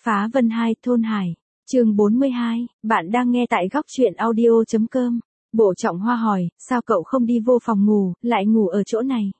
Phá Vân 2 Thôn Hải, chương 42, bạn đang nghe tại góc truyện audio.com. Bộ Trọng Hoa hỏi, sao cậu không đi vô phòng ngủ, lại ngủ ở chỗ này?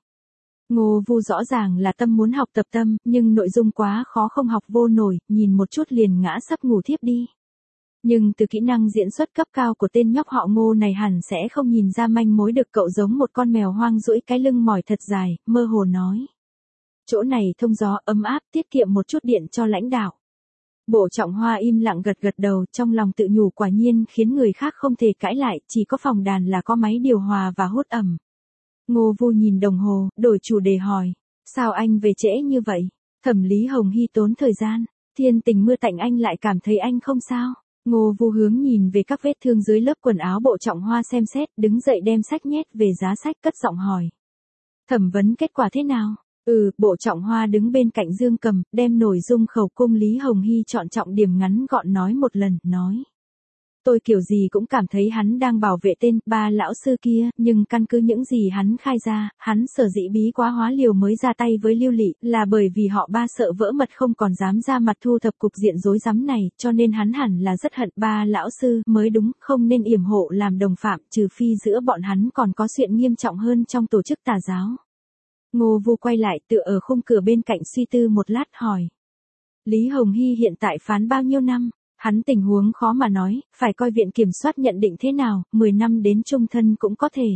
Ngô Vu rõ ràng là tâm muốn học tập tâm, nhưng nội dung quá khó không học vô nổi, nhìn một chút liền ngã sắp ngủ thiếp đi. Nhưng từ kỹ năng diễn xuất cấp cao của tên nhóc họ Ngô này hẳn sẽ không nhìn ra manh mối được, cậu giống một con mèo hoang duỗi cái lưng mỏi thật dài, mơ hồ nói. Chỗ này thông gió ấm áp, tiết kiệm một chút điện cho lãnh đạo. Bộ Trọng Hoa im lặng gật gật đầu, trong lòng tự nhủ quả nhiên khiến người khác không thể cãi lại, chỉ có phòng đàn là có máy điều hòa và hút ẩm. Ngô Vu nhìn đồng hồ, đổi chủ đề hỏi, sao anh về trễ như vậy? Thẩm Lý Hồng Hy tốn thời gian, thiên tình mưa tạnh anh lại cảm thấy anh không sao. Ngô Vu hướng nhìn về các vết thương dưới lớp quần áo Bộ Trọng Hoa xem xét, đứng dậy đem sách nhét về giá sách, cất giọng hỏi. Thẩm vấn kết quả thế nào? Bộ Trọng Hoa đứng bên cạnh Dương Cầm, đem nội dung khẩu cung Lý Hồng Hy chọn trọng điểm ngắn gọn nói một lần, nói. Tôi kiểu gì cũng cảm thấy hắn đang bảo vệ tên ba lão sư kia, nhưng căn cứ những gì hắn khai ra, hắn sở dĩ bí quá hóa liều mới ra tay với Lưu Lị, là bởi vì họ ba sợ vỡ mật không còn dám ra mặt thu thập cục diện rối rắm này, cho nên hắn hẳn là rất hận ba lão sư mới đúng, không nên yểm hộ làm đồng phạm, trừ phi giữa bọn hắn còn có chuyện nghiêm trọng hơn trong tổ chức tà giáo. Ngô Vu quay lại tựa ở khung cửa bên cạnh suy tư một lát hỏi. Lý Hồng Hy hiện tại phán bao nhiêu năm? Hắn tình huống khó mà nói, phải coi viện kiểm soát nhận định thế nào, 10 năm đến chung thân cũng có thể.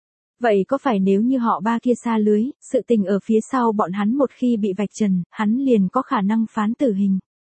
Vậy có phải nếu như họ ba kia xa lưới, sự tình ở phía sau bọn hắn một khi bị vạch trần, hắn liền có khả năng phán tử hình?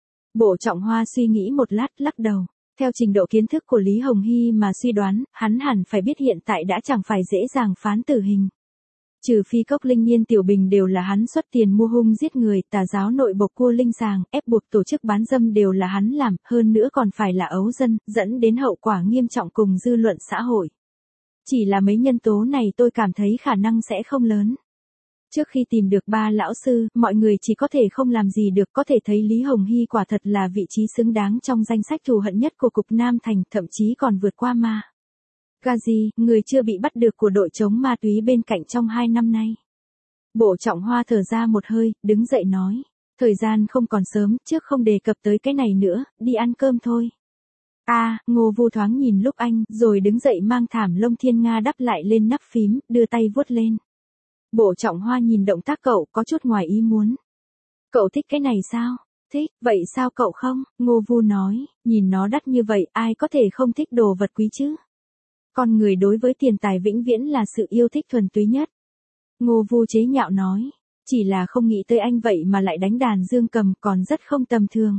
Bộ Trọng Hoa suy nghĩ một lát, lắc đầu. Theo trình độ kiến thức của Lý Hồng Hy mà suy đoán, hắn hẳn phải biết hiện tại đã chẳng phải dễ dàng phán tử hình. Trừ phi Cốc Linh Nhiên Tiểu Bình đều là hắn xuất tiền mua hung giết người, tà giáo nội bộ cua linh sàng, ép buộc tổ chức bán dâm đều là hắn làm, hơn nữa còn phải là ấu dân, dẫn đến hậu quả nghiêm trọng cùng dư luận xã hội. Chỉ là mấy nhân tố này tôi cảm thấy khả năng sẽ không lớn. Trước khi tìm được ba lão sư, mọi người chỉ có thể không làm gì được, có thể thấy Lý Hồng Hy quả thật là vị trí xứng đáng trong danh sách thù hận nhất của Cục Nam Thành, thậm chí còn vượt qua ma Gazi, người chưa bị bắt được của đội chống ma túy bên cạnh trong 2 năm nay. Bộ Trọng Hoa thở ra một hơi, đứng dậy nói. Thời gian không còn sớm, trước không đề cập tới cái này nữa, đi ăn cơm thôi. Ngô Vu thoáng nhìn lúc anh, rồi đứng dậy mang thảm lông thiên nga đắp lại lên nắp phím, đưa tay vuốt lên. Bộ Trọng Hoa nhìn động tác cậu có chút ngoài ý muốn. Cậu thích cái này sao? Thích, vậy sao cậu không? Ngô Vu nói, nhìn nó đắt như vậy, ai có thể không thích đồ vật quý chứ? Con người đối với tiền tài vĩnh viễn là sự yêu thích thuần túy nhất. Ngô Vu chế nhạo nói, chỉ là không nghĩ tới anh vậy mà lại đánh đàn dương cầm còn rất không tầm thường.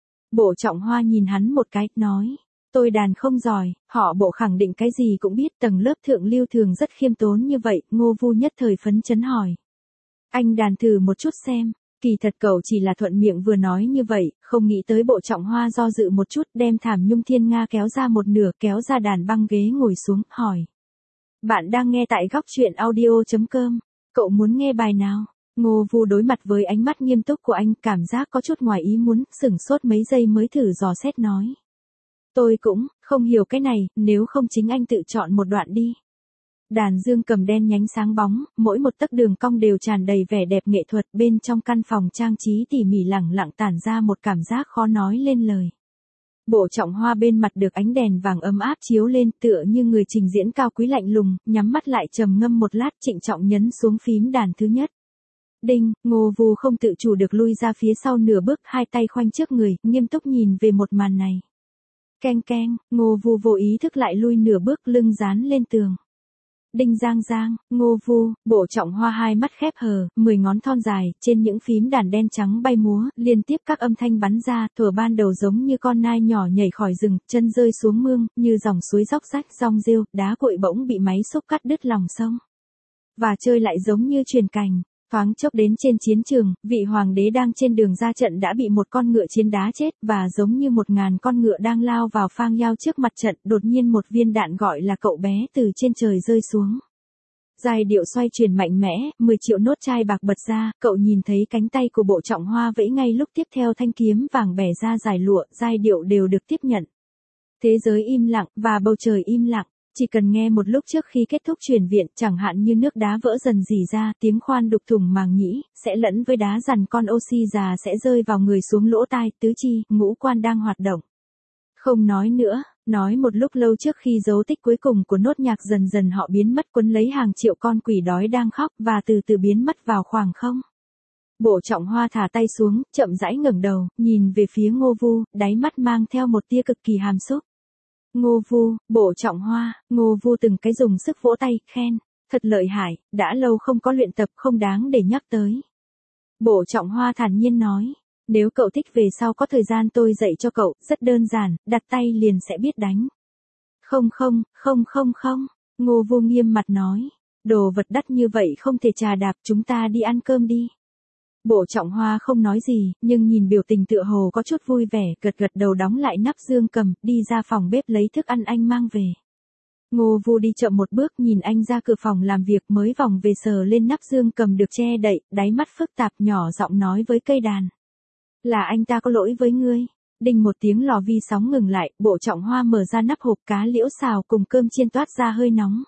Bộ Trọng Hoa nhìn hắn một cái, nói, tôi đàn không giỏi, họ Bộ khẳng định cái gì cũng biết, tầng lớp thượng lưu thường rất khiêm tốn như vậy. Ngô Vu nhất thời phấn chấn hỏi. Anh đàn thử một chút xem. Kỳ thật cậu chỉ là thuận miệng vừa nói như vậy, không nghĩ tới Bộ Trọng Hoa do dự một chút, đem thảm nhung thiên nga kéo ra một nửa, kéo ra đàn băng ghế ngồi xuống, hỏi. Bạn đang nghe tại góc truyện audio.com, cậu muốn nghe bài nào? Ngô Vu đối mặt với ánh mắt nghiêm túc của anh, cảm giác có chút ngoài ý muốn, sửng sốt mấy giây mới thử dò xét nói. Tôi cũng không hiểu cái này, nếu không chính anh tự chọn một đoạn đi. Đàn dương cầm đen nhánh sáng bóng, mỗi một tấc đường cong đều tràn đầy vẻ đẹp nghệ thuật, bên trong căn phòng trang trí tỉ mỉ lẳng lặng tản ra một cảm giác khó nói lên lời. Bộ Trọng Hoa bên mặt được ánh đèn vàng ấm áp chiếu lên, tựa như người trình diễn cao quý lạnh lùng, nhắm mắt lại trầm ngâm một lát, trịnh trọng nhấn xuống phím đàn thứ nhất. Đinh, Ngô Vu không tự chủ được lui ra phía sau nửa bước, hai tay khoanh trước người, nghiêm túc nhìn về một màn này. Keng keng, Ngô Vu vô ý thức lại lui nửa bước, lưng dán lên tường. Đinh giang giang, Ngô Vu, Bộ Trọng Hoa hai mắt khép hờ, 10 ngón thon dài, trên những phím đàn đen trắng bay múa, liên tiếp các âm thanh bắn ra, thuở ban đầu giống như con nai nhỏ nhảy khỏi rừng, chân rơi xuống mương, như dòng suối róc rách, rong rêu, đá cuội bỗng bị máy xúc cắt đứt lòng sông. Và chơi lại giống như truyền cành. Thoáng chốc đến trên chiến trường, vị hoàng đế đang trên đường ra trận đã bị một con ngựa chiến đá chết, và giống như 1000 con ngựa đang lao vào phang yao trước mặt trận, đột nhiên một viên đạn gọi là cậu bé từ trên trời rơi xuống. Giai điệu xoay chuyển mạnh mẽ, 10 triệu nốt chai bạc bật ra, cậu nhìn thấy cánh tay của Bộ Trọng Hoa vẫy ngay lúc tiếp theo thanh kiếm vàng bẻ ra giải lụa, giai điệu đều được tiếp nhận. Thế giới im lặng, và bầu trời im lặng. Chỉ cần nghe một lúc trước khi kết thúc chuyển viện, chẳng hạn như nước đá vỡ dần rỉ ra, tiếng khoan đục thủng màng nhĩ, sẽ lẫn với đá dằn con oxy già sẽ rơi vào người xuống lỗ tai, tứ chi, ngũ quan đang hoạt động. Không nói nữa, nói một lúc lâu trước khi dấu tích cuối cùng của nốt nhạc dần dần họ biến mất quấn lấy hàng triệu con quỷ đói đang khóc và từ từ biến mất vào khoảng không. Bộ Trọng Hoa thả tay xuống, chậm rãi ngẩng đầu, nhìn về phía Ngô Vu, đáy mắt mang theo một tia cực kỳ hàm xúc. Ngô Vu, Bộ Trọng Hoa, Ngô Vu từng cái dùng sức vỗ tay, khen, thật lợi hại, đã lâu không có luyện tập không đáng để nhắc tới. Bộ Trọng Hoa thản nhiên nói, nếu cậu thích về sau có thời gian tôi dạy cho cậu, rất đơn giản, đặt tay liền sẽ biết đánh. Không, Ngô Vu nghiêm mặt nói, đồ vật đắt như vậy không thể chà đạp, chúng ta đi ăn cơm đi. Bộ Trọng Hoa không nói gì, nhưng nhìn biểu tình tựa hồ có chút vui vẻ, gật gật đầu đóng lại nắp dương cầm, đi ra phòng bếp lấy thức ăn anh mang về. Ngô Vu đi chậm một bước nhìn anh ra cửa phòng làm việc mới vòng về sờ lên nắp dương cầm được che đậy, đáy mắt phức tạp nhỏ giọng nói với cây đàn. Là anh ta có lỗi với ngươi. Đinh một tiếng lò vi sóng ngừng lại, Bộ Trọng Hoa mở ra nắp hộp cá liễu xào cùng cơm chiên toát ra hơi nóng.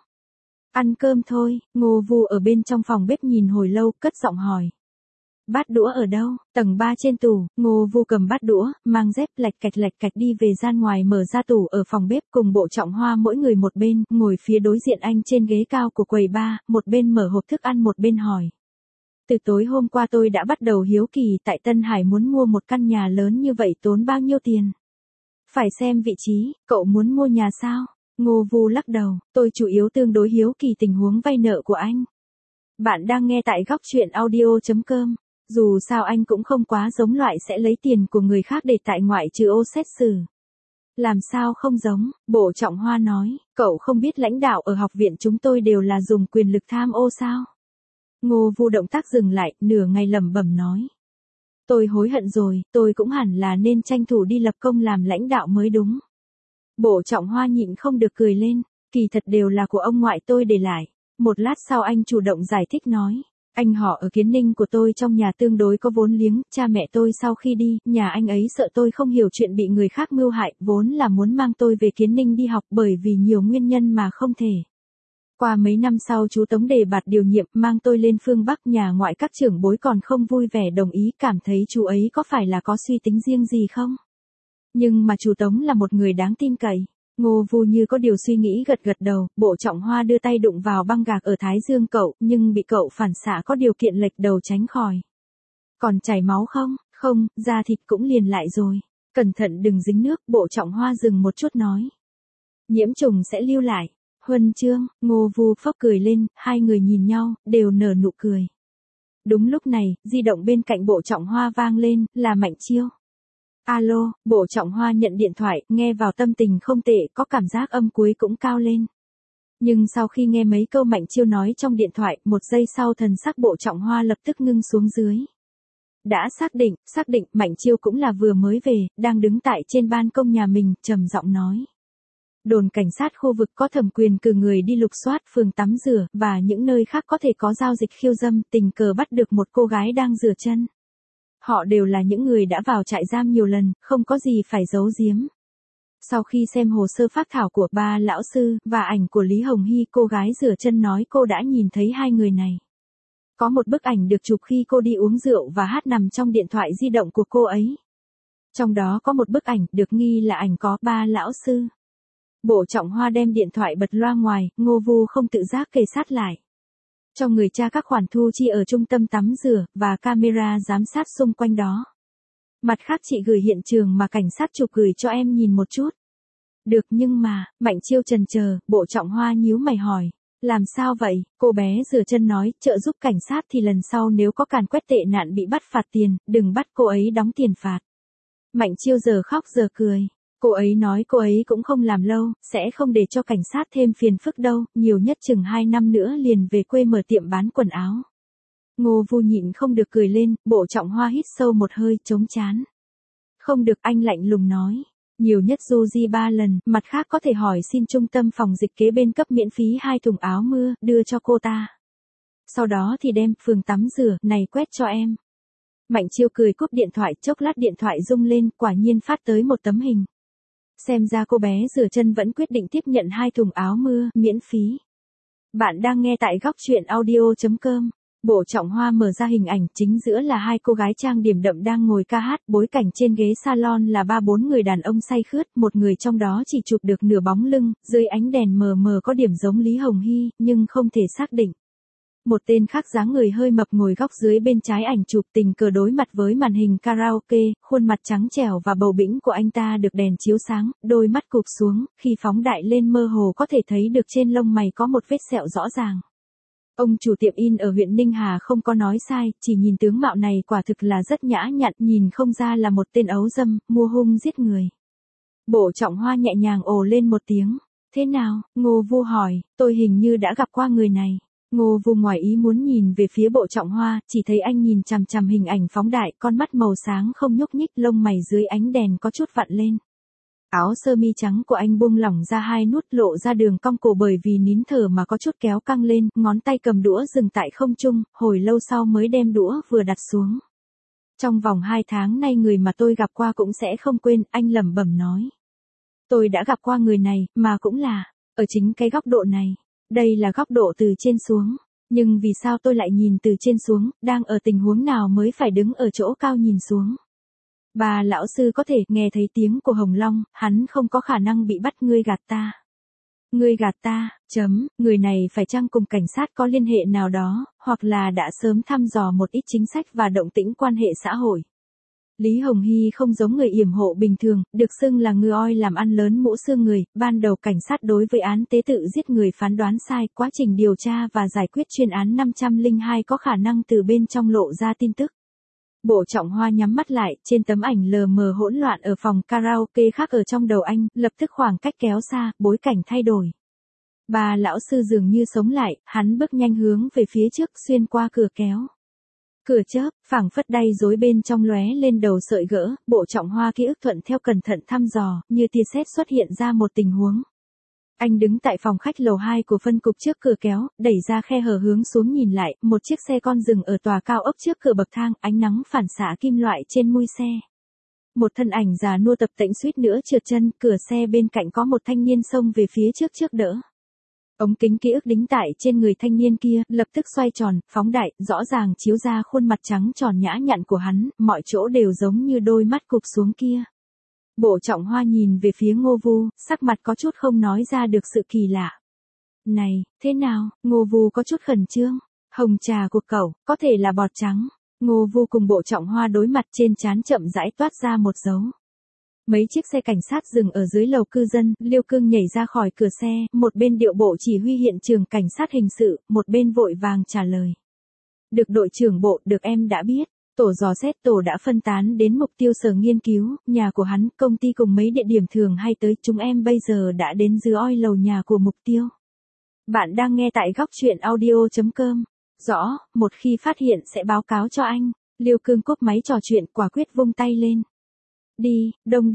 Ăn cơm thôi, Ngô Vu ở bên trong phòng bếp nhìn hồi lâu, cất giọng hỏi. Bát đũa ở đâu? Tầng 3 trên tủ, Ngô Vu cầm bát đũa, mang dép lạch cạch đi về gian ngoài mở ra tủ ở phòng bếp cùng Bộ Trọng Hoa mỗi người một bên, ngồi phía đối diện anh trên ghế cao của quầy bar, một bên mở hộp thức ăn một bên hỏi. Từ tối hôm qua tôi đã bắt đầu hiếu kỳ tại Tân Hải muốn mua một căn nhà lớn như vậy tốn bao nhiêu tiền? Phải xem vị trí, cậu muốn mua nhà sao? Ngô Vu lắc đầu, tôi chủ yếu tương đối hiếu kỳ tình huống vay nợ của anh. Bạn đang nghe tại góc truyện audio.com. Dù sao anh cũng không quá giống loại sẽ lấy tiền của người khác để tại ngoại trừ ô xét xử. Làm sao không giống, Bộ Trọng Hoa nói, cậu không biết lãnh đạo ở học viện chúng tôi đều là dùng quyền lực tham ô sao? Ngô Vu động tác dừng lại, nửa ngày lẩm bẩm nói. Tôi hối hận rồi, tôi cũng hẳn là nên tranh thủ đi lập công làm lãnh đạo mới đúng. Bộ Trọng Hoa nhịn không được cười lên, kỳ thật đều là của ông ngoại tôi để lại. Một lát sau anh chủ động giải thích nói. Anh họ ở Kiến Ninh của tôi trong nhà tương đối có vốn liếng, cha mẹ tôi sau khi đi, nhà anh ấy sợ tôi không hiểu chuyện bị người khác mưu hại, vốn là muốn mang tôi về Kiến Ninh đi học bởi vì nhiều nguyên nhân mà không thể. Qua mấy năm sau chú Tống đề bạt điều nhiệm mang tôi lên phương Bắc nhà ngoại các trưởng bối còn không vui vẻ đồng ý cảm thấy chú ấy có phải là có suy tính riêng gì không? Nhưng mà chú Tống là một người đáng tin cậy. Ngô Vu như có điều suy nghĩ gật gật đầu, Bộ Trọng Hoa đưa tay đụng vào băng gạc ở thái dương cậu, nhưng bị cậu phản xạ có điều kiện lệch đầu tránh khỏi. Còn chảy máu không? Không, da thịt cũng liền lại rồi. Cẩn thận đừng dính nước, Bộ Trọng Hoa dừng một chút nói. Nhiễm trùng sẽ lưu lại. Huân chương, Ngô Vu phốc cười lên, hai người nhìn nhau, đều nở nụ cười. Đúng lúc này, di động bên cạnh Bộ Trọng Hoa vang lên, là Mạnh Chiêu. Alo, Bộ Trọng Hoa nhận điện thoại, nghe vào tâm tình không tệ, có cảm giác âm cuối cũng cao lên. Nhưng sau khi nghe mấy câu Mạnh Chiêu nói trong điện thoại, một giây sau thần sắc Bộ Trọng Hoa lập tức ngưng xuống dưới. Đã xác định, Mạnh Chiêu cũng là vừa mới về, đang đứng tại trên ban công nhà mình, trầm giọng nói. Đồn cảnh sát khu vực có thẩm quyền cử người đi lục soát phường tắm rửa, và những nơi khác có thể có giao dịch khiêu dâm, tình cờ bắt được một cô gái đang rửa chân. Họ đều là những người đã vào trại giam nhiều lần, không có gì phải giấu giếm. Sau khi xem hồ sơ phác thảo của ba lão sư, và ảnh của Lý Hồng Hy, cô gái rửa chân nói cô đã nhìn thấy hai người này. Có một bức ảnh được chụp khi cô đi uống rượu và hát nằm trong điện thoại di động của cô ấy. Trong đó có một bức ảnh được nghi là ảnh có ba lão sư. Bộ Trọng Hoa đem điện thoại bật loa ngoài, Ngô Vu không tự giác kề sát lại. Cho người tra các khoản thu chi ở trung tâm tắm rửa, và camera giám sát xung quanh đó. Mặt khác chị gửi hiện trường mà cảnh sát chụp gửi cho em nhìn một chút. Được nhưng mà, Mạnh Chiêu chần chờ, Bộ Trọng Hoa nhíu mày hỏi. Làm sao vậy? Cô bé rửa chân nói, trợ giúp cảnh sát thì lần sau nếu có càn quét tệ nạn bị bắt phạt tiền, đừng bắt cô ấy đóng tiền phạt. Mạnh Chiêu giờ khóc giờ cười. Cô ấy nói cô ấy cũng không làm lâu, sẽ không để cho cảnh sát thêm phiền phức đâu, nhiều nhất chừng 2 năm nữa liền về quê mở tiệm bán quần áo. Ngô Vu nhịn không được cười lên, Bộ Trọng Hoa hít sâu một hơi, chống chán. Không được, anh lạnh lùng nói. Nhiều nhất du di 3 lần, mặt khác có thể hỏi xin trung tâm phòng dịch kế bên cấp miễn phí 2 thùng áo mưa, đưa cho cô ta. Sau đó thì đem phường tắm rửa này quét cho em. Mạnh Chiêu cười cúp điện thoại, chốc lát điện thoại rung lên, quả nhiên phát tới một tấm hình. Xem ra cô bé rửa chân vẫn quyết định tiếp nhận 2 thùng áo mưa, miễn phí. Bạn đang nghe tại góc chuyện audio.com. Bộ Trọng Hoa mở ra hình ảnh, chính giữa là 2 cô gái trang điểm đậm đang ngồi ca hát, bối cảnh trên ghế salon là 3-4 người đàn ông say khướt, một người trong đó chỉ chụp được nửa bóng lưng, dưới ánh đèn mờ mờ có điểm giống Lý Hồng Hy, nhưng không thể xác định. Một tên khác dáng người hơi mập ngồi góc dưới bên trái ảnh chụp, tình cờ đối mặt với màn hình karaoke, khuôn mặt trắng trẻo và bầu bĩnh của anh ta được đèn chiếu sáng, đôi mắt cụp xuống, khi phóng đại lên mơ hồ có thể thấy được trên lông mày có một vết sẹo rõ ràng. Ông chủ tiệm in ở huyện Ninh Hà không có nói sai, chỉ nhìn tướng mạo này quả thực là rất nhã nhặn, nhìn không ra là một tên ấu dâm, mua hung giết người. Bộ Trọng Hoa nhẹ nhàng ồ lên một tiếng. Thế nào? Ngô Vu hỏi, tôi hình như đã gặp qua người này. Ngô Vu ngoài ý muốn nhìn về phía Bộ Trọng Hoa, chỉ thấy anh nhìn chằm chằm hình ảnh phóng đại, con mắt màu sáng không nhúc nhích, lông mày dưới ánh đèn có chút vặn lên. Áo sơ mi trắng của anh buông lỏng ra 2 nút, lộ ra đường cong cổ bởi vì nín thở mà có chút kéo căng lên, ngón tay cầm đũa dừng tại không trung, hồi lâu sau mới đem đũa vừa đặt xuống. Trong vòng 2 tháng nay người mà tôi gặp qua cũng sẽ không quên, anh lẩm bẩm nói. Tôi đã gặp qua người này, mà cũng là, ở chính cái góc độ này. Đây là góc độ từ trên xuống. Nhưng vì sao tôi lại nhìn từ trên xuống, đang ở tình huống nào mới phải đứng ở chỗ cao nhìn xuống? Bà lão sư có thể nghe thấy tiếng của Hồng Long, hắn không có khả năng bị bắt, ngươi gạt ta. Ngươi gạt ta, người này phải chăng cùng cảnh sát có liên hệ nào đó, hoặc là đã sớm thăm dò một ít chính sách và động tĩnh quan hệ xã hội. Lý Hồng Hy không giống người yểm hộ bình thường, được xưng là ngư oi làm ăn lớn mũ xương người, ban đầu cảnh sát đối với án tế tự giết người phán đoán sai, quá trình điều tra và giải quyết chuyên án 502 có khả năng từ bên trong lộ ra tin tức. Bộ Trọng Hoa nhắm mắt lại, trên tấm ảnh lờ mờ hỗn loạn ở phòng karaoke khác ở trong đầu anh, lập tức khoảng cách kéo xa, bối cảnh thay đổi. Bà lão sư dường như sống lại, hắn bước nhanh hướng về phía trước xuyên qua cửa kéo. Cửa chớp, phảng phất đay rối bên trong lóe lên đầu sợi gỡ, Bộ Trọng Hoa ký ức thuận theo cẩn thận thăm dò, như tia sét xuất hiện ra một tình huống. Anh đứng tại phòng khách lầu 2 của phân cục trước cửa kéo, đẩy ra khe hở hướng xuống nhìn lại, một chiếc xe con dừng ở tòa cao ốc trước cửa bậc thang, ánh nắng phản xạ kim loại trên mui xe. Một thân ảnh già nua tập tễnh suýt nữa trượt chân, cửa xe bên cạnh có một thanh niên xông về phía trước đỡ. Ống kính ký ức đính tại trên người thanh niên kia, lập tức xoay tròn, phóng đại, rõ ràng chiếu ra khuôn mặt trắng tròn nhã nhặn của hắn, mọi chỗ đều giống như đôi mắt cụp xuống kia. Bộ Trọng Hoa nhìn về phía Ngô Vu, sắc mặt có chút không nói ra được sự kỳ lạ. Này, thế nào? Ngô Vu có chút khẩn trương. Hồng trà của cậu, có thể là bọt trắng. Ngô Vu cùng Bộ Trọng Hoa đối mặt, trên trán chậm rãi toát ra một dấu. Mấy chiếc xe cảnh sát dừng ở dưới lầu cư dân, Liêu Cương nhảy ra khỏi cửa xe, một bên điệu bộ chỉ huy hiện trường cảnh sát hình sự, một bên vội vàng trả lời. Được đội trưởng bộ, được em đã biết. Tổ dò xét tổ đã phân tán đến mục tiêu sở nghiên cứu, nhà của hắn, công ty cùng mấy địa điểm thường hay tới, chúng em bây giờ đã đến dưới oi lầu nhà của mục tiêu. Bạn đang nghe tại góc chuyện audio.com. Rõ, một khi phát hiện sẽ báo cáo cho anh. Liêu Cương cúp máy trò chuyện, quả quyết vung tay lên. Đi, đông,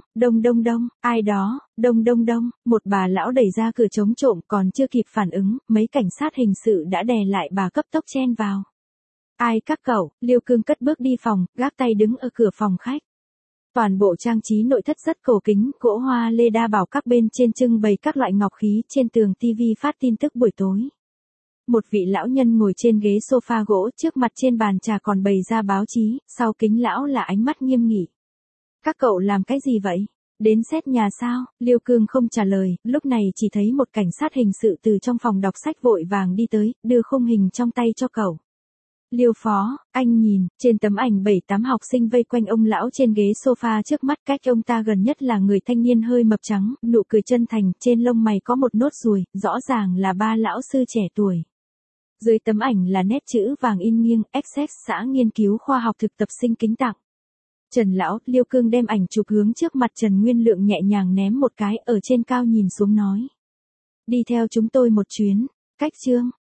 ai đó, đông, một bà lão đẩy ra cửa chống trộm, còn chưa kịp phản ứng, mấy cảnh sát hình sự đã đè lại bà, cấp tốc chen vào. Ai các cậu? Liêu Cương cất bước đi phòng, gác tay đứng ở cửa phòng khách. Toàn bộ trang trí nội thất rất cổ kính, gỗ hoa lê đa bảo các bên trên trưng bày các loại ngọc khí, trên tường tivi phát tin tức buổi tối. Một vị lão nhân ngồi trên ghế sofa gỗ, trước mặt trên bàn trà còn bày ra báo chí, sau kính lão là ánh mắt nghiêm nghị. Các cậu làm cái gì vậy? Đến xét nhà sao? Liêu Cương không trả lời, lúc này chỉ thấy một cảnh sát hình sự từ trong phòng đọc sách vội vàng đi tới, đưa khung hình trong tay cho cậu. Liêu phó, anh nhìn, trên tấm ảnh 7-8 học sinh vây quanh ông lão trên ghế sofa trước mắt, cách ông ta gần nhất là người thanh niên hơi mập trắng, nụ cười chân thành, trên lông mày có một nốt ruồi, rõ ràng là ba lão sư trẻ tuổi. Dưới tấm ảnh là nét chữ vàng in nghiêng, XX xã nghiên cứu khoa học thực tập sinh kính tặng. Trần lão, Liêu Cương đem ảnh chụp hướng trước mặt Trần Nguyên Lượng nhẹ nhàng ném một cái, ở trên cao nhìn xuống nói. Đi theo chúng tôi một chuyến, cách chương.